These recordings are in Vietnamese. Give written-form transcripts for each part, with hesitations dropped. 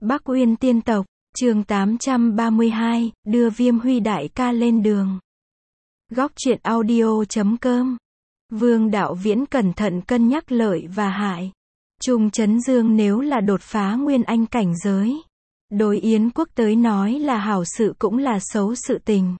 Bắc Uyên tiên tộc, chương 832, đưa Viêm Huy đại ca lên đường. Góc truyện audio.com. Vương Đạo Viễn cẩn thận cân nhắc lợi và hại. Trung Chấn Dương nếu là đột phá nguyên anh cảnh giới, đối Yến quốc tới nói là hảo sự cũng là xấu sự tình.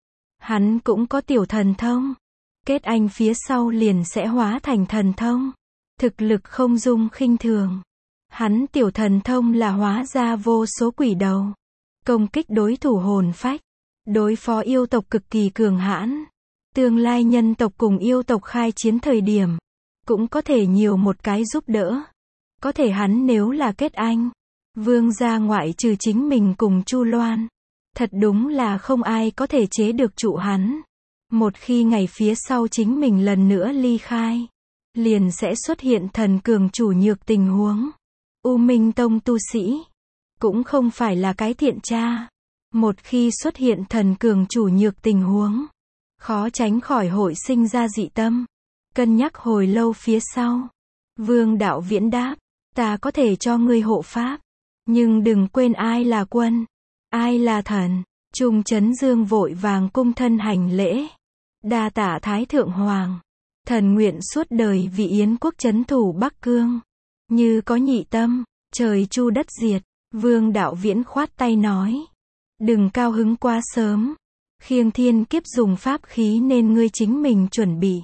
Hắn cũng có tiểu thần thông, kết anh phía sau liền sẽ hóa thành thần thông, thực lực không dung khinh thường. Hắn tiểu thần thông là hóa ra vô số quỷ đầu, công kích đối thủ hồn phách, đối phó yêu tộc cực kỳ cường hãn. Tương lai nhân tộc cùng yêu tộc khai chiến thời điểm, cũng có thể nhiều một cái giúp đỡ. Có thể hắn nếu là kết anh, vương gia ngoại trừ chính mình cùng Chu Loan, thật đúng là không ai có thể chế được trụ hắn. Một khi ngày phía sau chính mình lần nữa ly khai, liền sẽ xuất hiện thần cường chủ nhược tình huống. U Minh Tông tu sĩ, cũng không phải là cái thiện tra. Một khi xuất hiện thần cường chủ nhược tình huống, khó tránh khỏi hội sinh ra dị tâm. Cân nhắc hồi lâu phía sau, Vương Đạo Viễn đáp, ta có thể cho ngươi hộ pháp, nhưng đừng quên ai là quân, ai là thần. Trung Chấn Dương vội vàng cung thân hành lễ, đa tạ Thái Thượng Hoàng, thần nguyện suốt đời vì Yến quốc trấn thủ Bắc Cương. Như có nhị tâm, trời chu đất diệt. Vương Đạo Viễn khoát tay nói, đừng cao hứng quá sớm, khiêng thiên kiếp dùng pháp khí nên ngươi chính mình chuẩn bị.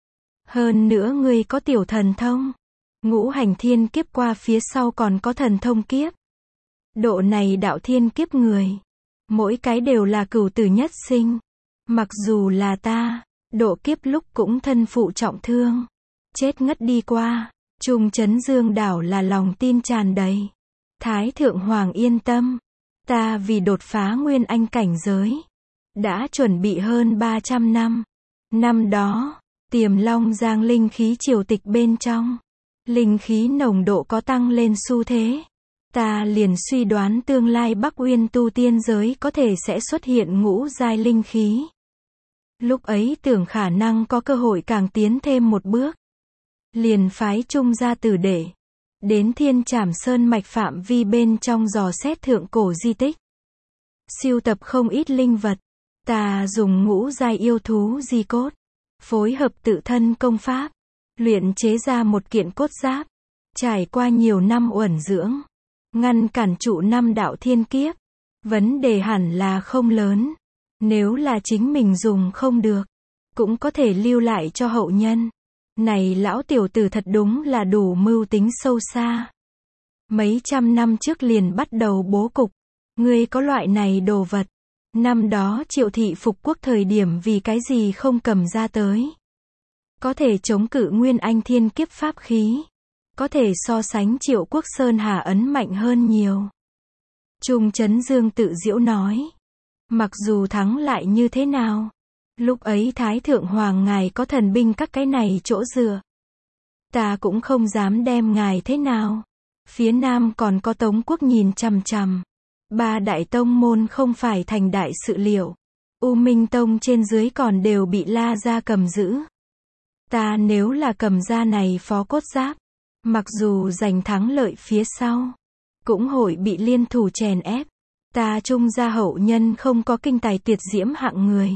Hơn nữa ngươi có tiểu thần thông, ngũ hành thiên kiếp qua phía sau còn có thần thông kiếp. Độ này đạo thiên kiếp người, mỗi cái đều là cửu tử nhất sinh. Mặc dù là ta, độ kiếp lúc cũng thân phụ trọng thương, chết ngất đi qua. Trung Chấn Dương đảo là lòng tin tràn đầy. Thái Thượng Hoàng yên tâm, ta vì đột phá nguyên anh cảnh giới, đã chuẩn bị hơn 300 năm. Năm đó, Tiềm Long Giang linh khí triều tịch bên trong, linh khí nồng độ có tăng lên xu thế. Ta liền suy đoán tương lai Bắc Uyên tu tiên giới có thể sẽ xuất hiện ngũ giai linh khí. Lúc ấy tưởng khả năng có cơ hội càng tiến thêm một bước. Liền phái Trung gia tử đệ đến Thiên Trảm Sơn mạch phạm vi bên trong dò xét thượng cổ di tích, sưu tập không ít linh vật. Ta dùng ngũ giai yêu thú di cốt, phối hợp tự thân công pháp, luyện chế ra một kiện cốt giáp, trải qua nhiều năm uẩn dưỡng, ngăn cản trụ năm đạo thiên kiếp. Vấn đề hẳn là không lớn, nếu là chính mình dùng không được, cũng có thể lưu lại cho hậu nhân. Này lão tiểu tử thật đúng là đủ mưu tính sâu xa. Mấy trăm năm trước liền bắt đầu bố cục. Ngươi có loại này đồ vật. Năm đó Triệu thị phục quốc thời điểm vì cái gì không cầm ra tới. Có thể chống cự nguyên anh thiên kiếp pháp khí. Có thể so sánh Triệu quốc Sơn Hà ấn mạnh hơn nhiều. Trung Chấn Dương tự giễu nói. Mặc dù thắng lại như thế nào, lúc ấy Thái Thượng Hoàng ngài có thần binh các cái này chỗ dựa, ta cũng không dám đem ngài thế nào. Phía Nam còn có Tống quốc nhìn chằm chằm. Ba đại tông môn không phải thành đại sự liệu. U Minh Tông trên dưới còn đều bị La gia cầm giữ. Ta nếu là cầm ra này phó cốt giáp, mặc dù giành thắng lợi phía sau, cũng hội bị liên thủ chèn ép. Ta Trung gia hậu nhân không có kinh tài tuyệt diễm hạng người.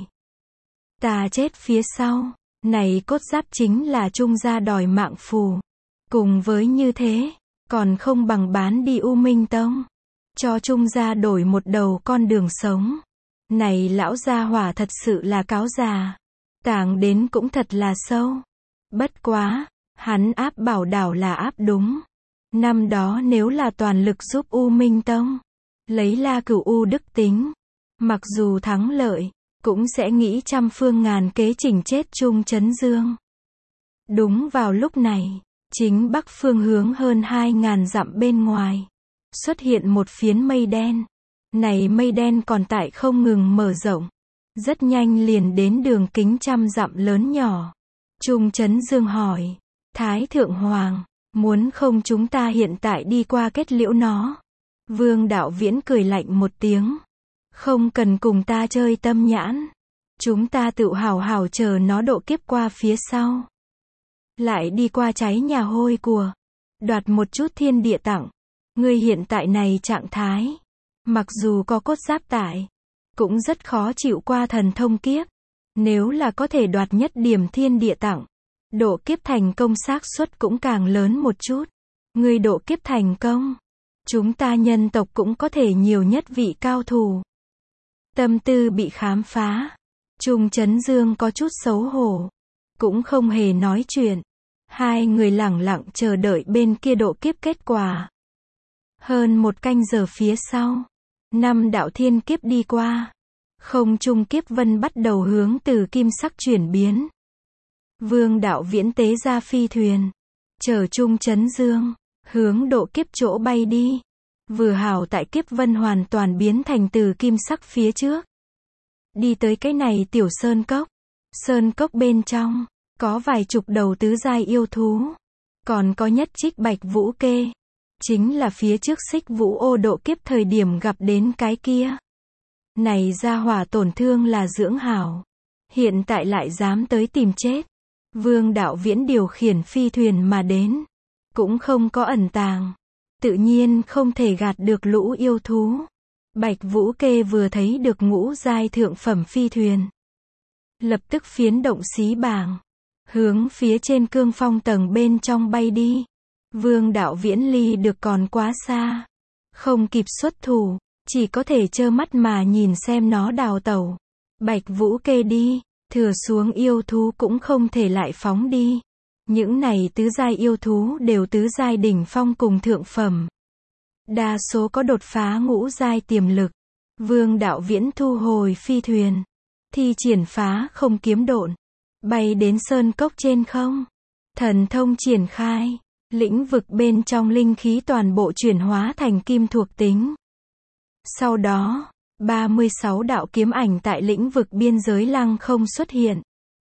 Ta chết phía sau, này cốt giáp chính là Trung gia đòi mạng phù. Cùng với như thế, còn không bằng bán đi U Minh Tông, cho Trung gia đổi một đầu con đường sống. Này lão gia hỏa thật sự là cáo già, tàng đến cũng thật là sâu. Bất quá, hắn áp bảo đảo là áp đúng. Năm đó nếu là toàn lực giúp U Minh Tông, lấy La Cửu U đức tính, mặc dù thắng lợi, cũng sẽ nghĩ trăm phương ngàn kế chỉnh chết Trung Chấn Dương. Đúng vào lúc này, chính bắc phương hướng hơn 2.000 dặm bên ngoài, xuất hiện một phiến mây đen. Này mây đen còn tại không ngừng mở rộng, rất nhanh liền đến đường kính trăm dặm lớn nhỏ. Trung Chấn Dương hỏi, Thái Thượng Hoàng, muốn không chúng ta hiện tại đi qua kết liễu nó? Vương Đạo Viễn cười lạnh một tiếng. Không cần cùng ta chơi tâm nhãn. Chúng ta tự hào hào chờ nó độ kiếp qua phía sau. Lại đi qua cháy nhà hôi của. Đoạt một chút thiên địa tặng. Ngươi hiện tại này trạng thái, mặc dù có cốt giáp tại, cũng rất khó chịu qua thần thông kiếp. Nếu là có thể đoạt nhất điểm thiên địa tặng, độ kiếp thành công xác suất cũng càng lớn một chút. Ngươi độ kiếp thành công, chúng ta nhân tộc cũng có thể nhiều nhất vị cao thủ. Tâm tư bị khám phá. Trung Chấn Dương có chút xấu hổ, cũng không hề nói chuyện. Hai người lẳng lặng chờ đợi bên kia độ kiếp kết quả. Hơn một canh giờ phía sau, 5 đạo thiên kiếp đi qua. Không trung kiếp vân bắt đầu hướng từ kim sắc chuyển biến. Vương Đạo Viễn tế ra phi thuyền, chở Trung Chấn Dương, hướng độ kiếp chỗ bay đi. Vừa hảo tại kiếp vân hoàn toàn biến thành từ kim sắc phía trước. Đi tới cái này tiểu sơn cốc. Sơn cốc bên trong, có vài chục đầu tứ giai yêu thú. Còn có nhất trích bạch vũ kê. Chính là phía trước Xích Vũ Ô độ kiếp thời điểm gặp đến cái kia. Này gia hỏa tổn thương là dưỡng hảo. Hiện tại lại dám tới tìm chết. Vương Đạo Viễn điều khiển phi thuyền mà đến. Cũng không có ẩn tàng. Tự nhiên không thể gạt được lũ yêu thú. Bạch Vũ Kê vừa thấy được ngũ giai thượng phẩm phi thuyền. Lập tức phiến động xí bảng. Hướng phía trên cương phong tầng bên trong bay đi. Vương Đạo Viễn ly được còn quá xa. Không kịp xuất thủ. Chỉ có thể trơ mắt mà nhìn xem nó đào tẩu. Bạch Vũ Kê đi. Thừa xuống yêu thú cũng không thể lại phóng đi. Những này tứ giai yêu thú đều tứ giai đỉnh phong cùng thượng phẩm. Đa số có đột phá ngũ giai tiềm lực. Vương Đạo Viễn thu hồi phi thuyền. Thi triển phá không kiếm độn. Bay đến sơn cốc trên không. Thần thông triển khai. Lĩnh vực bên trong linh khí toàn bộ chuyển hóa thành kim thuộc tính. Sau đó, 36 đạo kiếm ảnh tại lĩnh vực biên giới lăng không xuất hiện.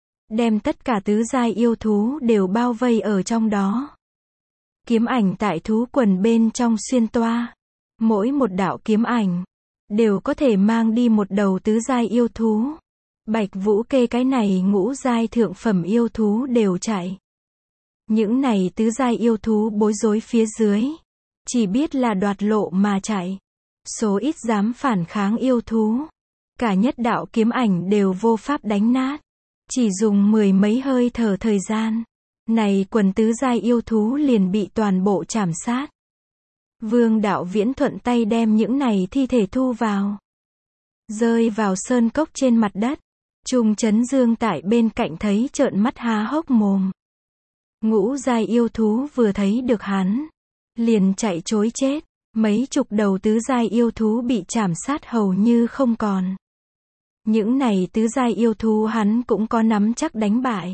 Đem tất cả tứ giai yêu thú đều bao vây ở trong đó. Kiếm ảnh tại thú quần bên trong xuyên toa. Mỗi một đạo kiếm ảnh đều có thể mang đi một đầu tứ giai yêu thú. Bạch Vũ Kê cái này ngũ giai thượng phẩm yêu thú đều chạy. Những này tứ giai yêu thú bối rối phía dưới, chỉ biết là đoạt lộ mà chạy. Số ít dám phản kháng yêu thú, cả nhất đạo kiếm ảnh đều vô pháp đánh nát. Chỉ dùng 10 mấy hơi thở thời gian, này quần tứ giai yêu thú liền bị toàn bộ chảm sát. Vương Đạo Viễn thuận tay đem những này thi thể thu vào, rơi vào sơn cốc trên mặt đất. Trung Chấn Dương tại bên cạnh thấy trợn mắt há hốc mồm. Ngũ giai yêu thú vừa thấy được hắn, liền chạy trối chết. Mấy chục đầu tứ giai yêu thú bị chảm sát hầu như không còn. Những này tứ giai yêu thú hắn cũng có nắm chắc đánh bại.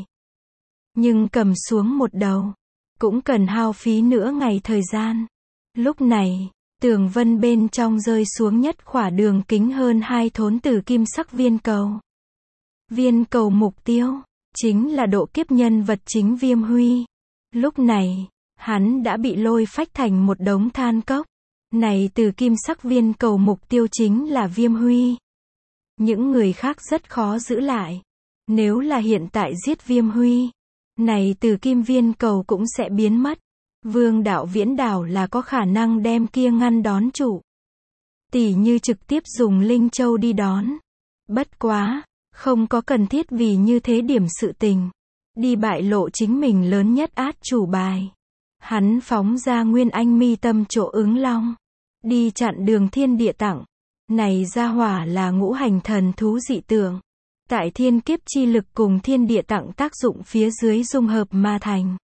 Nhưng cầm xuống một đầu, cũng cần hao phí nửa ngày thời gian. Lúc này, tường vân bên trong rơi xuống nhất khỏa đường kính hơn 2 thốn từ kim sắc viên cầu. Viên cầu mục tiêu, chính là độ kiếp nhân vật chính Viêm Huy. Lúc này, hắn đã bị lôi phách thành một đống than cốc. Này từ kim sắc viên cầu mục tiêu chính là Viêm Huy. Những người khác rất khó giữ lại. Nếu là hiện tại giết Viêm Huy, này từ kim viên cầu cũng sẽ biến mất. Vương Đạo Viễn đảo là có khả năng đem kia ngăn đón chủ. Tỉ như trực tiếp dùng Linh Châu đi đón. Bất quá, không có cần thiết vì như thế điểm sự tình. Đi bại lộ chính mình lớn nhất át chủ bài. Hắn phóng ra Nguyên Anh mi tâm chỗ ứng long. Đi chặn đường thiên địa tặng. Này gia hỏa là ngũ hành thần thú dị tượng. Tại thiên kiếp chi lực cùng thiên địa tặng tác dụng phía dưới dung hợp mà thành.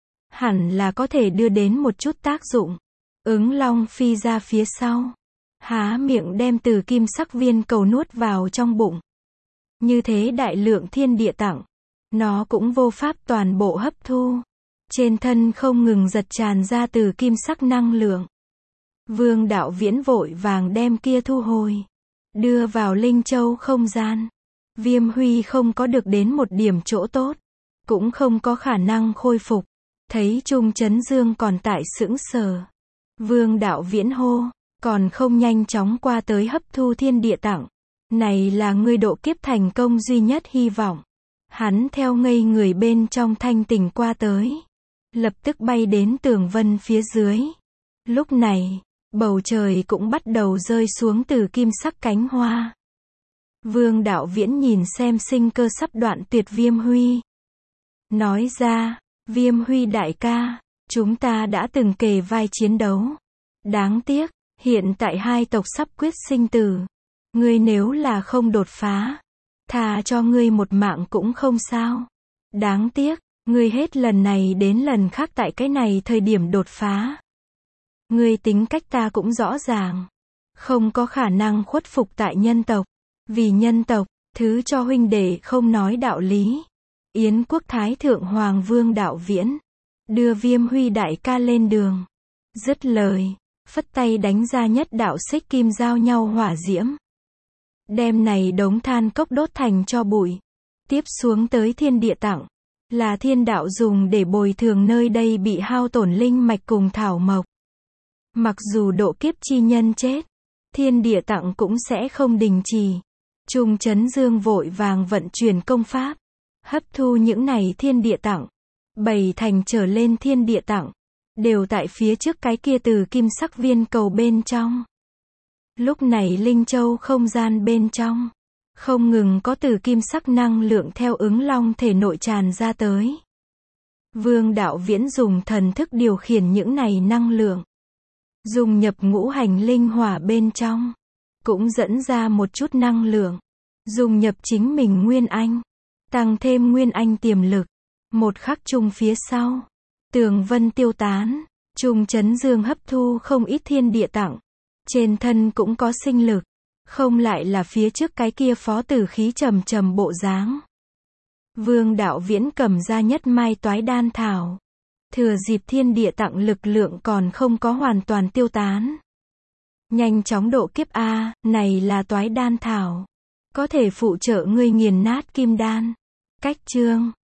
Hẳn là có thể đưa đến một chút tác dụng. Ứng long phi ra phía sau. Há miệng đem từ kim sắc viên cầu nuốt vào trong bụng. Như thế đại lượng thiên địa tặng. Nó cũng vô pháp toàn bộ hấp thu. Trên thân không ngừng giật tràn ra từ kim sắc năng lượng. Vương Đạo Viễn vội vàng đem kia thu hồi. Đưa vào Linh Châu không gian. Viêm Huy không có được đến một điểm chỗ tốt. Cũng không có khả năng khôi phục. Thấy Trung Chấn Dương còn tại sững sờ. Vương Đạo Viễn hô. Còn không nhanh chóng qua tới hấp thu thiên địa tặng. Này là ngươi độ kiếp thành công duy nhất hy vọng. Hắn theo ngây người bên trong thanh tỉnh qua tới. Lập tức bay đến tường vân phía dưới. Lúc này, Bầu trời cũng bắt đầu rơi xuống từ kim sắc cánh hoa. Vương Đạo Viễn nhìn xem sinh cơ sắp đoạn tuyệt Viêm Huy. Nói ra, Viêm Huy đại ca, chúng ta đã từng kề vai chiến đấu. Đáng tiếc, hiện tại hai tộc sắp quyết sinh tử. Ngươi nếu là không đột phá, thà cho ngươi một mạng cũng không sao. Đáng tiếc, ngươi hết lần này đến lần khác tại cái này thời điểm đột phá. Ngươi tính cách ta cũng rõ ràng. Không có khả năng khuất phục tại nhân tộc. Vì nhân tộc, thứ cho huynh đệ không nói đạo lý. Yến quốc Thái Thượng Hoàng Vương Đạo Viễn đưa Viêm Huy đại ca lên đường. Dứt lời, phất tay đánh ra nhất đạo xích kim giao nhau hỏa diễm. Đem này đống than cốc đốt thành cho bụi. Tiếp xuống tới thiên địa tặng, là thiên đạo dùng để bồi thường nơi đây bị hao tổn linh mạch cùng thảo mộc. Mặc dù độ kiếp chi nhân chết, thiên địa tặng cũng sẽ không đình chỉ. Trung Chấn Dương vội vàng vận chuyển công pháp, hấp thu những này thiên địa tặng. 7 thành trở lên thiên địa tặng, đều tại phía trước cái kia từ kim sắc viên cầu bên trong. Lúc này Linh Châu không gian bên trong, không ngừng có từ kim sắc năng lượng theo ứng long thể nội tràn ra tới. Vương Đạo Viễn dùng thần thức điều khiển những này năng lượng, dùng nhập ngũ hành linh hỏa bên trong, cũng dẫn ra một chút năng lượng, dùng nhập chính mình Nguyên Anh, tăng thêm Nguyên Anh tiềm lực. Một khắc chung phía sau, tường vân tiêu tán, Trung Chấn Dương hấp thu không ít thiên địa tặng, trên thân cũng có sinh lực, không lại là phía trước cái kia phó tử khí trầm trầm bộ dáng. Vương Đạo Viễn cầm ra nhất mai toái đan thảo, thừa dịp thiên địa tặng lực lượng còn không có hoàn toàn tiêu tán, nhanh chóng độ kiếp a, này là toái đan thảo, có thể phụ trợ ngươi nghiền nát kim đan. Cách chương